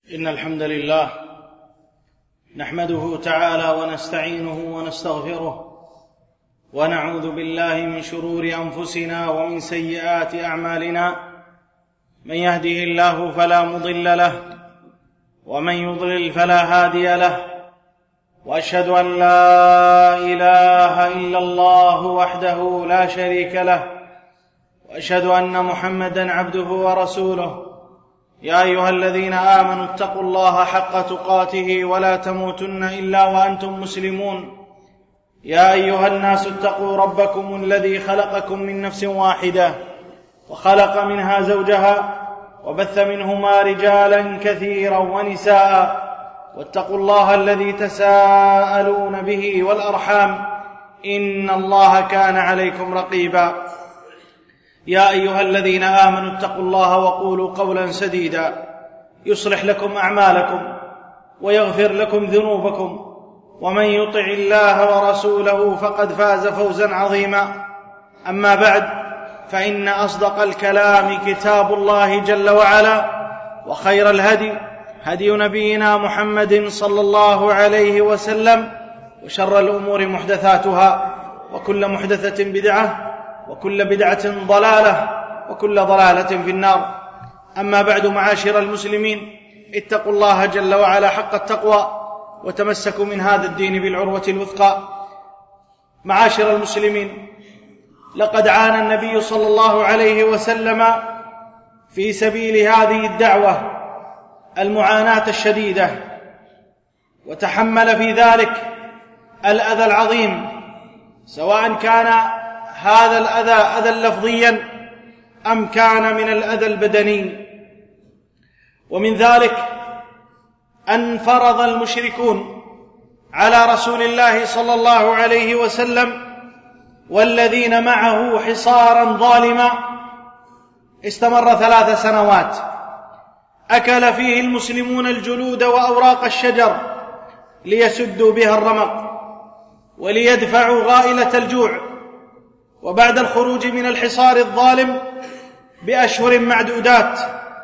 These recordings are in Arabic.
إن الحمد لله نحمده تعالى ونستعينه ونستغفره ونعوذ بالله من شرور أنفسنا ومن سيئات أعمالنا. من يهده الله فلا مضل له ومن يضلل فلا هادي له، وأشهد أن لا إله إلا الله وحده لا شريك له، وأشهد أن محمدًا عبده ورسوله. يا أيها الذين آمنوا اتقوا الله حق تقاته ولا تموتن إلا وأنتم مسلمون. يا أيها الناس اتقوا ربكم الذي خلقكم من نفس واحدة وخلق منها زوجها وبث منهما رجالا كثيرا ونساء، واتقوا الله الذي تساءلون به والأرحام إن الله كان عليكم رقيبا. يا أيها الذين آمنوا اتقوا الله وقولوا قولا سديدا يصلح لكم أعمالكم ويغفر لكم ذنوبكم، ومن يطع الله ورسوله فقد فاز فوزا عظيما. أما بعد، فإن أصدق الكلام كتاب الله جل وعلا، وخير الهدي هدي نبينا محمد صلى الله عليه وسلم، وشر الأمور محدثاتها، وكل محدثة بدعة، وكل بدعة ضلالة، وكل ضلالة في النار. أما بعد، معاشر المسلمين، اتقوا الله جل وعلا حق التقوى وتمسكوا من هذا الدين بالعروة الوثقى. معاشر المسلمين، لقد عانى النبي صلى الله عليه وسلم في سبيل هذه الدعوة المعاناة الشديدة، وتحمل في ذلك الأذى العظيم، سواء كان هذا الأذى أذى لفظيا أم كان من الأذى البدني. ومن ذلك أن فرض المشركون على رسول الله صلى الله عليه وسلم والذين معه حصارا ظالما استمر 3 سنوات، أكل فيه المسلمون الجلود وأوراق الشجر ليسدوا بها الرمق وليدفعوا غائلة الجوع. وبعد الخروج من الحصار الظالم بأشهر معدودات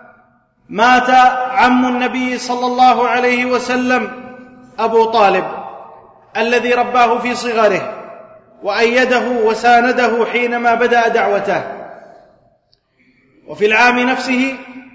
مات عم النبي صلى الله عليه وسلم أبو طالب، الذي رباه في صغره وأيده وسانده حينما بدأ دعوته. وفي العام نفسه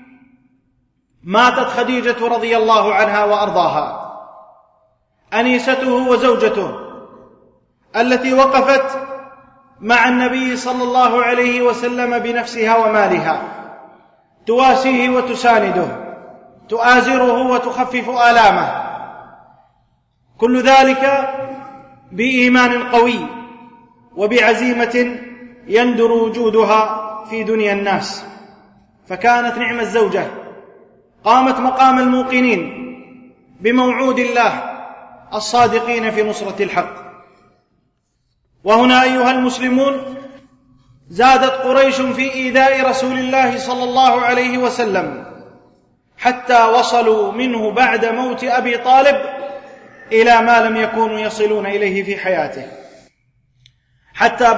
ماتت خديجة رضي الله عنها وأرضاها، أنيسته وزوجته، التي وقفت مع النبي صلى الله عليه وسلم بنفسها ومالها، تواسيه وتسانده، تؤازره وتخفف آلامه، كل ذلك بإيمان قوي وبعزيمة يندر وجودها في دنيا الناس. فكانت نعم الزوجة، قامت مقام الموقنين بموعود الله الصادقين في نصرة الحق. وهنا أيها المسلمون، زادت قريش في إيذاء رسول الله صلى الله عليه وسلم، حتى وصلوا منه بعد موت أبي طالب إلى ما لم يكونوا يصلون إليه في حياته، حتى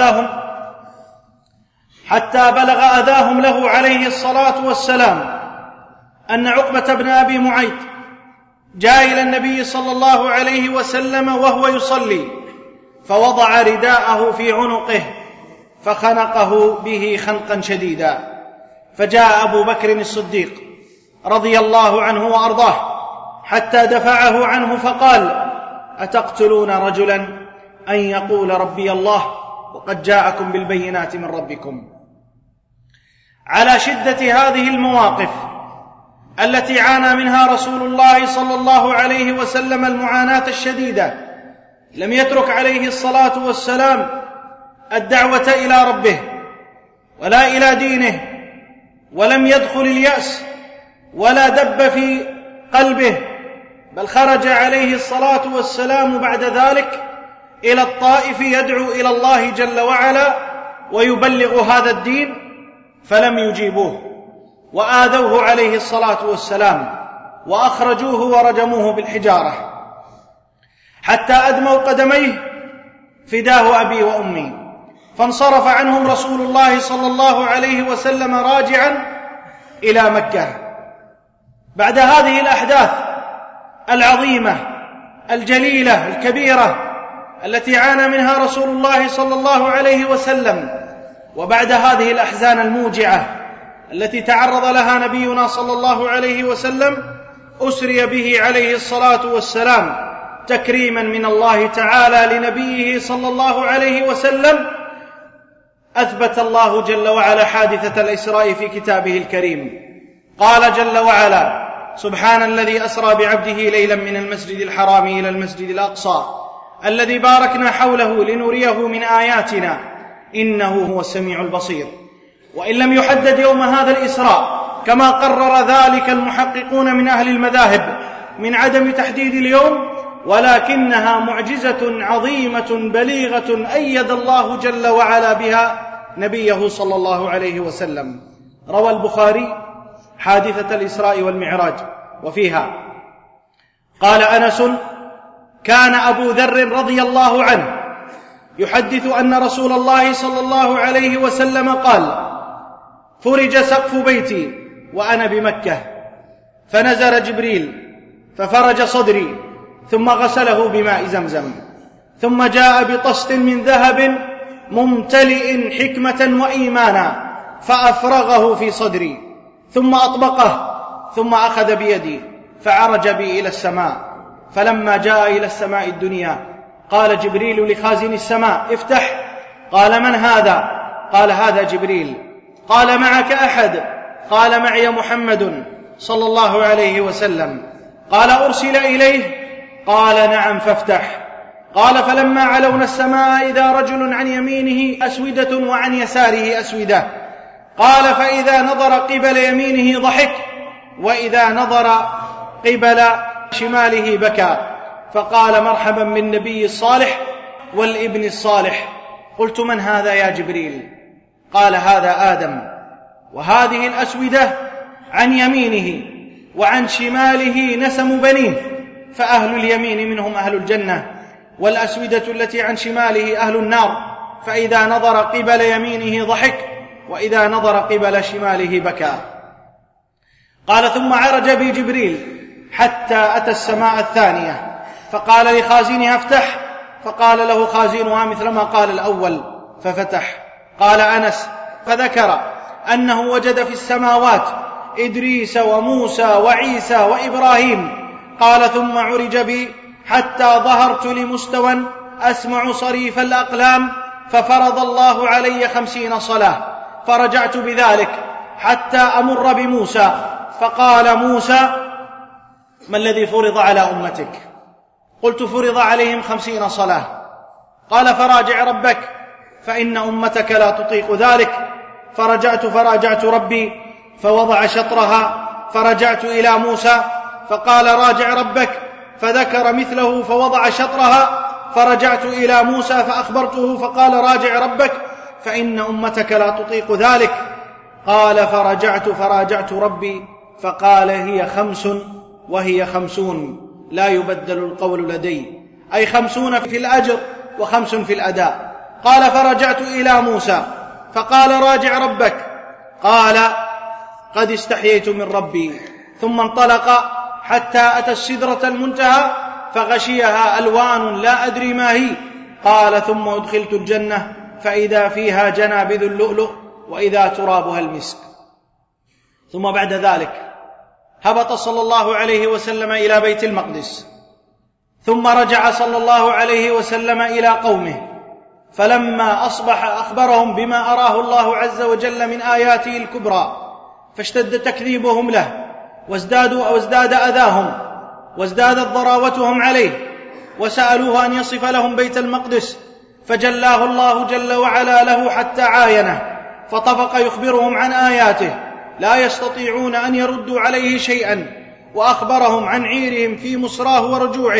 بلغ أذاهم له عليه الصلاة والسلام أن عقبة بن أبي معيط جاء إلى النبي صلى الله عليه وسلم وهو يصلي، فوضع رداءه في عنقه فخنقه به خنقا شديدا، فجاء أبو بكر الصديق رضي الله عنه وأرضاه حتى دفعه عنه فقال: أتقتلون رجلا أن يقول ربي الله وقد جاءكم بالبينات من ربكم؟ على شدة هذه المواقف التي عانى منها رسول الله صلى الله عليه وسلم المعاناة الشديدة، لم يترك عليه الصلاة والسلام الدعوة إلى ربه ولا إلى دينه، ولم يدخل اليأس ولا دب في قلبه، بل خرج عليه الصلاة والسلام بعد ذلك إلى الطائف يدعو إلى الله جل وعلا ويبلغ هذا الدين، فلم يجيبوه وآذوه عليه الصلاة والسلام وأخرجوه ورجموه بالحجارة حتى أدموا قدميه فداه أبي وأمي. فانصرف عنهم رسول الله صلى الله عليه وسلم راجعا إلى مكة، بعد هذه الأحداث العظيمة الجليلة الكبيرة التي عانى منها رسول الله صلى الله عليه وسلم، وبعد هذه الأحزان الموجعة التي تعرض لها نبينا صلى الله عليه وسلم، أسري به عليه الصلاة والسلام تكريما من الله تعالى لنبيه صلى الله عليه وسلم. أثبت الله جل وعلا حادثة الإسراء في كتابه الكريم. قال جل وعلا: سبحان الذي أسرى بعبده ليلا من المسجد الحرام إلى المسجد الأقصى الذي باركنا حوله لنريه من آياتنا إنه هو السميع البصير. وإن لم يحدد يوم هذا الإسراء كما قرر ذلك المحققون من أهل المذاهب من عدم تحديد اليوم، ولكنها معجزة عظيمة بليغة أيد الله جل وعلا بها نبيه صلى الله عليه وسلم. روى البخاري حادثة الإسراء والمعراج، وفيها قال أنس: كان أبو ذر رضي الله عنه يحدث أن رسول الله صلى الله عليه وسلم قال: فرج سقف بيتي وأنا بمكة، فنزل جبريل ففرج صدري ثم غسله بماء زمزم، ثم جاء بطست من ذهب ممتلئ حكمة وإيمانا فأفرغه في صدري ثم أطبقه، ثم أخذ بيدي فعرج بي إلى السماء. فلما جاء إلى السماء الدنيا قال جبريل لخازن السماء: افتح. قال: من هذا؟ قال: هذا جبريل. قال: معك أحد؟ قال: معي محمد صلى الله عليه وسلم. قال: أرسل إليه؟ قال: نعم، فافتح. قال: فلما علونا السماء إذا رجل عن يمينه أسودة وعن يساره أسودة. قال: فإذا نظر قبل يمينه ضحك، وإذا نظر قبل شماله بكى. فقال: مرحبا بالنبي الصالح والابن الصالح. قلت: من هذا يا جبريل؟ قال: هذا آدم. وهذه الأسودة عن يمينه وعن شماله نسم بنيه، فأهل اليمين منهم أهل الجنة، والأسودة التي عن شماله أهل النار. فإذا نظر قبل يمينه ضحك، وإذا نظر قبل شماله بكى. قال: ثم عرج بي جبريل حتى أتى السماء الثانية، فقال لخازنها: افتح. فقال له خازنها مثل ما قال الأول، ففتح. قال أنس: فذكر أنه وجد في السماوات إدريس وموسى وعيسى وإبراهيم. قال: ثم عرج بي حتى ظهرت لمستوى أسمع صريف الأقلام، ففرض الله علي 50 صلاة، فرجعت بذلك حتى أمر بموسى، فقال موسى: ما الذي فرض على أمتك؟ قلت: فرض عليهم 50 صلاة. قال: فراجع ربك فإن أمتك لا تطيق ذلك. فراجعت ربي فوضع شطرها، فرجعت إلى موسى فقال: راجع ربك، فذكر مثله فوضع شطرها. فرجعت إلى موسى فأخبرته فقال: راجع ربك فإن أمتك لا تطيق ذلك. قال: فراجعت ربي فقال: هي 5 وهي 50 لا يبدل القول لدي، أي 50 في الأجر و5 في الأداء. قال: فرجعت إلى موسى فقال: راجع ربك. قال: قد استحييت من ربي. ثم انطلق حتى أتى السدرة المنتهى فغشيها ألوان لا أدري ما هي. قال: ثم أدخلت الجنة فإذا فيها جنابذ اللؤلؤ وإذا ترابها المسك. ثم بعد ذلك هبط صلى الله عليه وسلم إلى بيت المقدس، ثم رجع صلى الله عليه وسلم إلى قومه، فلما أصبح أخبرهم بما أراه الله عز وجل من آياته الكبرى، فاشتد تكذيبهم له، وازداد أذاهم، وازدادت ضراوتهم عليه، وسألوه أن يصف لهم بيت المقدس، فجلاه الله جل وعلا له حتى عاينه، فطفق يخبرهم عن آياته لا يستطيعون أن يردوا عليه شيئا، وأخبرهم عن عيرهم في مصراه ورجوعه،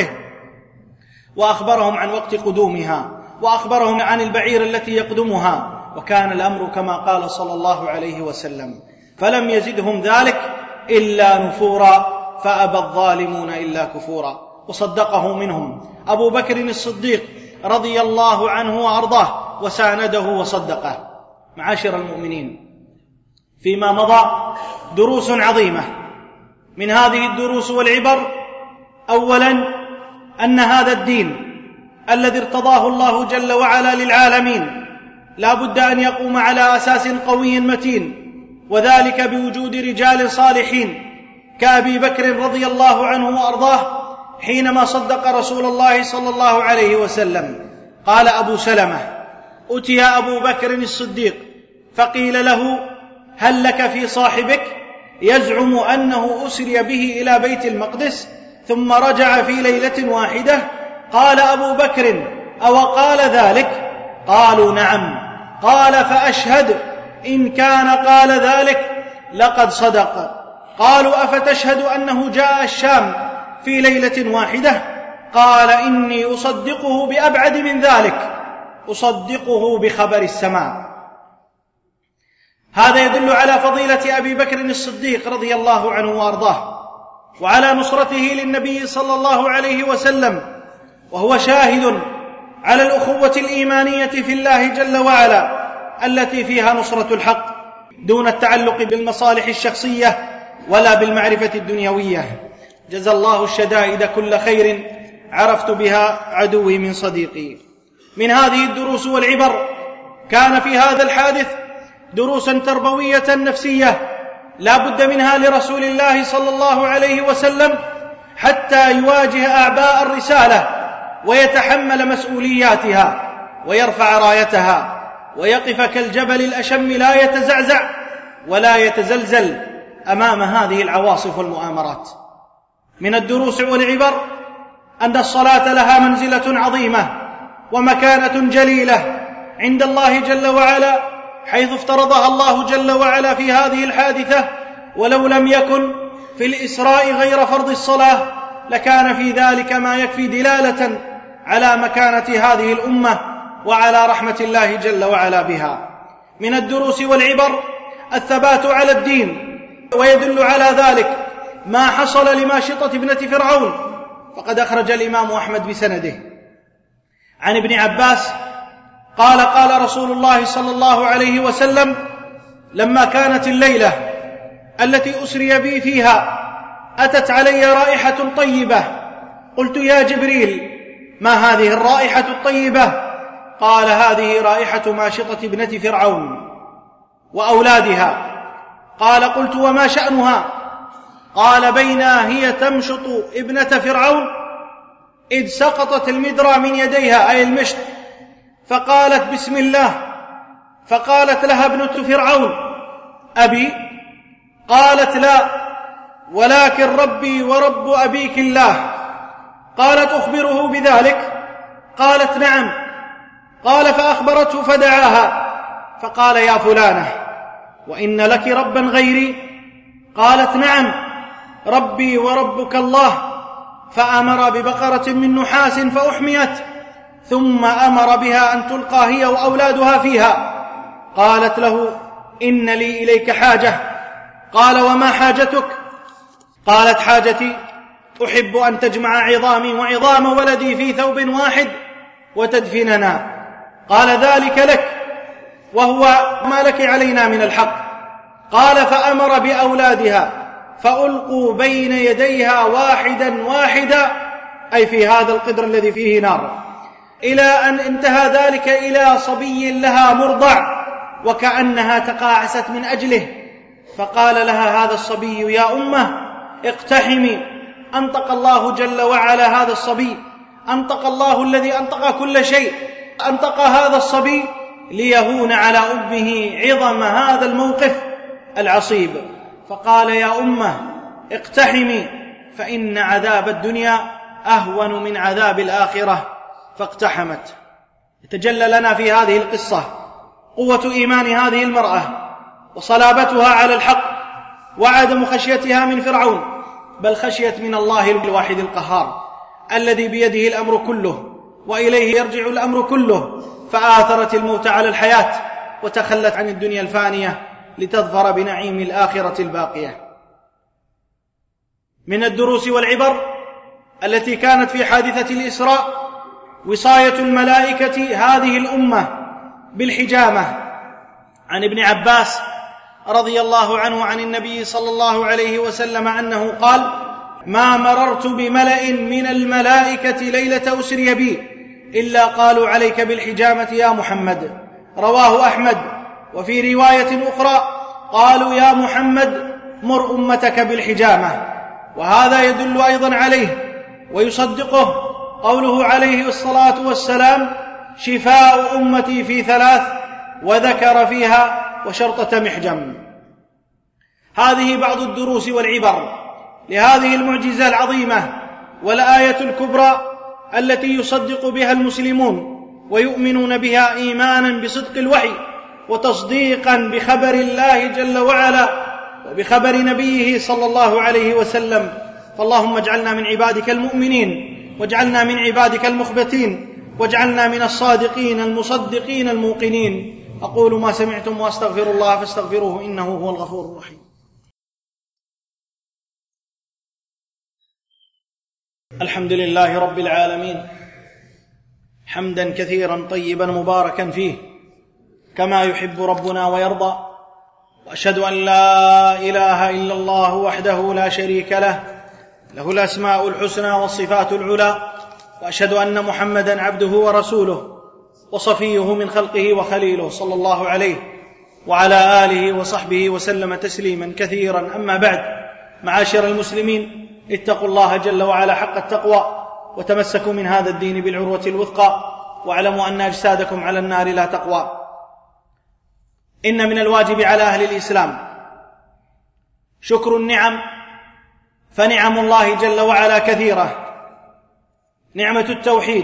وأخبرهم عن وقت قدومها، وأخبرهم عن البعير التي يقدمها، وكان الأمر كما قال صلى الله عليه وسلم. فلم يزدهم ذلك إلا نفورا، فأبى الظالمون إلا كفورا. وصدقه منهم أبو بكر الصديق رضي الله عنه وأرضاه، وسانده وصدقه. معاشر المؤمنين، فيما مضى دروس عظيمة من هذه الدروس والعبر: أولا، أن هذا الدين الذي ارتضاه الله جل وعلا للعالمين لا بد أن يقوم على أساس قوي متين، وذلك بوجود رجال صالحين كأبي بكر رضي الله عنه وأرضاه حينما صدق رسول الله صلى الله عليه وسلم. قال أبو سلمة: أتي أبو بكر الصديق فقيل له: هل لك في صاحبك يزعم أنه أسري به إلى بيت المقدس ثم رجع في ليلة واحدة؟ قال أبو بكر: أو قال ذلك؟ قالوا: نعم. قال: فأشهد إن كان قال ذلك لقد صدق. قالوا: أفتشهد أنه جاء الشام في ليلة واحدة؟ قال: إني أصدقه بأبعد من ذلك، أصدقه بخبر السماء. هذا يدل على فضيلة أبي بكر الصديق رضي الله عنه وأرضاه، وعلى نصرته للنبي صلى الله عليه وسلم، وهو شاهد على الأخوة الإيمانية في الله جل وعلا التي فيها نصرة الحق دون التعلق بالمصالح الشخصية ولا بالمعرفة الدنيوية. جزى الله الشدائد كل خير عرفت بها عدوي من صديقي. من هذه الدروس والعبر: كان في هذا الحادث دروسا تربوية نفسية لا بد منها لرسول الله صلى الله عليه وسلم حتى يواجه أعباء الرسالة ويتحمل مسؤولياتها ويرفع رايتها ويقف كالجبل الأشم لا يتزعزع ولا يتزلزل أمام هذه العواصف والمؤامرات. من الدروس والعبر أن الصلاة لها منزلة عظيمة ومكانة جليلة عند الله جل وعلا، حيث افترضها الله جل وعلا في هذه الحادثة، ولو لم يكن في الإسراء غير فرض الصلاة لكان في ذلك ما يكفي دلالة على مكانة هذه الأمة وعلى رحمة الله جل وعلا بها. من الدروس والعبر الثبات على الدين، ويدل على ذلك ما حصل لماشطة ابنة فرعون، فقد أخرج الإمام أحمد بسنده عن ابن عباس قال: قال رسول الله صلى الله عليه وسلم: لما كانت الليلة التي أسري بي فيها أتت علي رائحة طيبة، قلت: يا جبريل، ما هذه الرائحة الطيبة؟ قال: هذه رائحة ماشطة ابنة فرعون وأولادها. قال: قلت: وما شأنها؟ قال: بينا هي تمشط ابنة فرعون إذ سقطت المدرى من يديها، أي المشط، فقالت: بسم الله. فقالت لها ابنة فرعون: أبي؟ قالت: لا، ولكن ربي ورب أبيك الله. قالت: أخبره بذلك؟ قالت: نعم. قال: فأخبرته فدعاها فقال: يا فلانة، وإن لك ربا غيري؟ قالت: نعم، ربي وربك الله. فأمر ببقرة من نحاس فأحميت، ثم أمر بها أن تلقى هي وأولادها فيها. قالت له: إن لي إليك حاجة. قال: وما حاجتك؟ قالت: حاجتي أحب أن تجمع عظامي وعظام ولدي في ثوب واحد وتدفننا. قال: ذلك لك، وهو ما لك علينا من الحق. قال: فأمر بأولادها فألقوا بين يديها واحدا واحدا، أي في هذا القدر الذي فيه نار، إلى أن انتهى ذلك إلى صبي لها مرضع وكأنها تقاعست من أجله. فقال لها هذا الصبي: يا أمه اقتحمي. أنطق الله جل وعلا هذا الصبي، أنطق الله الذي أنطق كل شيء، أنطق هذا الصبي ليهون على أمه عظم هذا الموقف العصيب. فقال: يا أمه اقتحمي، فإن عذاب الدنيا أهون من عذاب الآخرة. فاقتحمت. يتجلى لنا في هذه القصة قوة إيمان هذه المرأة وصلابتها على الحق وعدم خشيتها من فرعون، بل خشيت من الله الواحد القهار الذي بيده الأمر كله وإليه يرجع الأمر كله، فآثرت الموت على الحياة وتخلت عن الدنيا الفانية لتظفر بنعيم الآخرة الباقية. من الدروس والعبر التي كانت في حادثة الإسراء وصاية الملائكة هذه الأمة بالحجامة. عن ابن عباس رضي الله عنه عن النبي صلى الله عليه وسلم أنه قال: ما مررت بملأ من الملائكة ليلة أسري بي إلا قالوا عليك بالحجامة يا محمد. رواه أحمد. وفي رواية أخرى قالوا يا محمد مر أمتك بالحجامة. وهذا يدل أيضا عليه ويصدقه قوله عليه الصلاة والسلام: شفاء أمتي في 3، وذكر فيها وشرطة محجم. هذه بعض الدروس والعبر لهذه المعجزة العظيمة والآية الكبرى التي يصدق بها المسلمون ويؤمنون بها إيمانا بصدق الوحي وتصديقا بخبر الله جل وعلا وبخبر نبيه صلى الله عليه وسلم. فاللهم اجعلنا من عبادك المؤمنين، واجعلنا من عبادك المخبتين، واجعلنا من الصادقين المصدقين الموقنين. أقول ما سمعتم وأستغفر الله فاستغفروه إنه هو الغفور الرحيم. الحمد لله رب العالمين، حمدا كثيرا طيبا مباركا فيه كما يحب ربنا ويرضى. وأشهد أن لا إله إلا الله وحده لا شريك له، له الأسماء الحسنى والصفات العلى. وأشهد أن محمدا عبده ورسوله وصفيه من خلقه وخليله صلى الله عليه وعلى آله وصحبه وسلم تسليما كثيرا. أما بعد، معاشر المسلمين، اتقوا الله جل وعلا حق التقوى وتمسكوا من هذا الدين بالعروة الوثقى، واعلموا أن أجسادكم على النار لا تقوى. إن من الواجب على أهل الإسلام شكر النعم، فنعم الله جل وعلا كثيرة: نعمة التوحيد،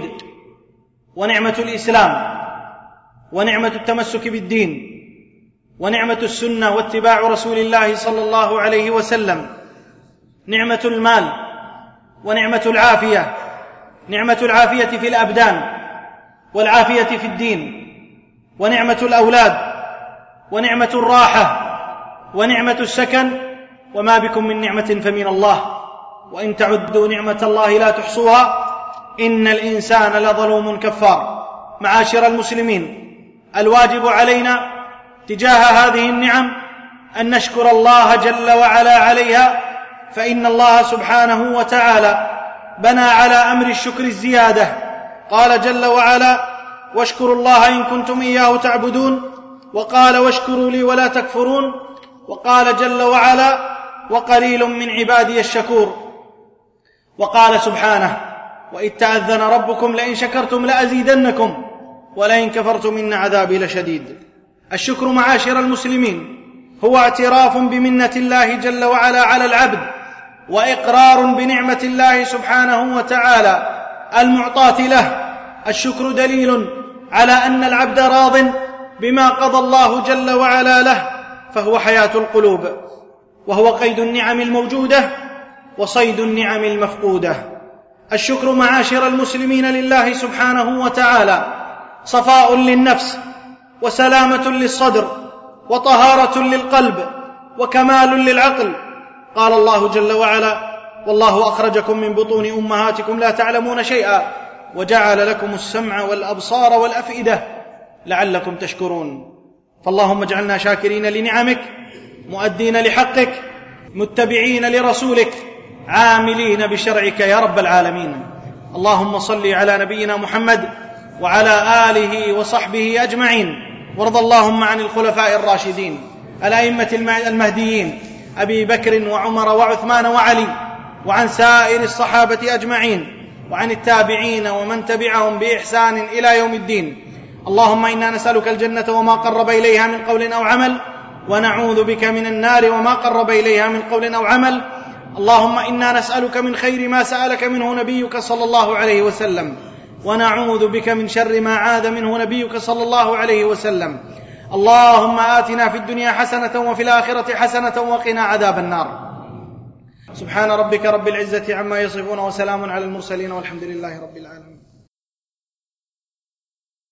ونعمة الإسلام، ونعمة التمسك بالدين، ونعمة السنة واتباع رسول الله صلى الله عليه وسلم، نعمة المال، ونعمة العافية، نعمة العافية في الأبدان والعافية في الدين، ونعمة الأولاد، ونعمة الراحة، ونعمة السكن، وما بكم من نعمة فمن الله، وإن تعدوا نعمة الله لا تحصوها إن الإنسان لظلوم كفار. معاشر المسلمين، الواجب علينا تجاه هذه النعم أن نشكر الله جل وعلا عليها، فإن الله سبحانه وتعالى بنى على أمر الشكر الزيادة. قال جل وعلا: واشكروا الله إن كنتم إياه تعبدون. وقال: واشكروا لي ولا تكفرون. وقال جل وعلا: وقليل من عبادي الشكور. وقال سبحانه: وإذ تأذن ربكم لئن شكرتم لأزيدنكم ولئن كفرتم إن عذابي لشديد. الشكر معاشر المسلمين هو اعتراف بمنة الله جل وعلا على العبد، وإقرار بنعمة الله سبحانه وتعالى المعطاة له. الشكر دليل على أن العبد راض بما قضى الله جل وعلا له، فهو حياة القلوب، وهو قيد النعم الموجودة وصيد النعم المفقودة. الشكر معاشر المسلمين لله سبحانه وتعالى صفاء للنفس، وسلامة للصدر، وطهارة للقلب، وكمال للعقل. قال الله جل وعلا: والله أخرجكم من بطون أمهاتكم لا تعلمون شيئا وجعل لكم السمع والأبصار والأفئدة لعلكم تشكرون. فاللهم اجعلنا شاكرين لنعمك، مؤدين لحقك، متبعين لرسولك، عاملين بشرعك يا رب العالمين. اللهم صل على نبينا محمد وعلى آله وصحبه أجمعين. وارض اللهم عن الخلفاء الراشدين الأئمة المهديين أبي بكر وعمر وعثمان وعلي، وعن سائر الصحابة أجمعين، وعن التابعين ومن تبعهم بإحسان إلى يوم الدين. اللهم إنا نسألك الجنة وما قرب إليها من قول أو عمل، ونعوذ بك من النار وما قرب إليها من قول أو عمل. اللهم إنا نسألك من خير ما سألك منه نبيك صلى الله عليه وسلم، ونعوذ بك من شر ما عاذ منه نبيك صلى الله عليه وسلم. اللهم آتنا في الدنيا حسنة وفي الآخرة حسنة وقنا عذاب النار. سبحان ربك رب العزة عما يصفون، وسلام على المرسلين، والحمد لله رب العالمين.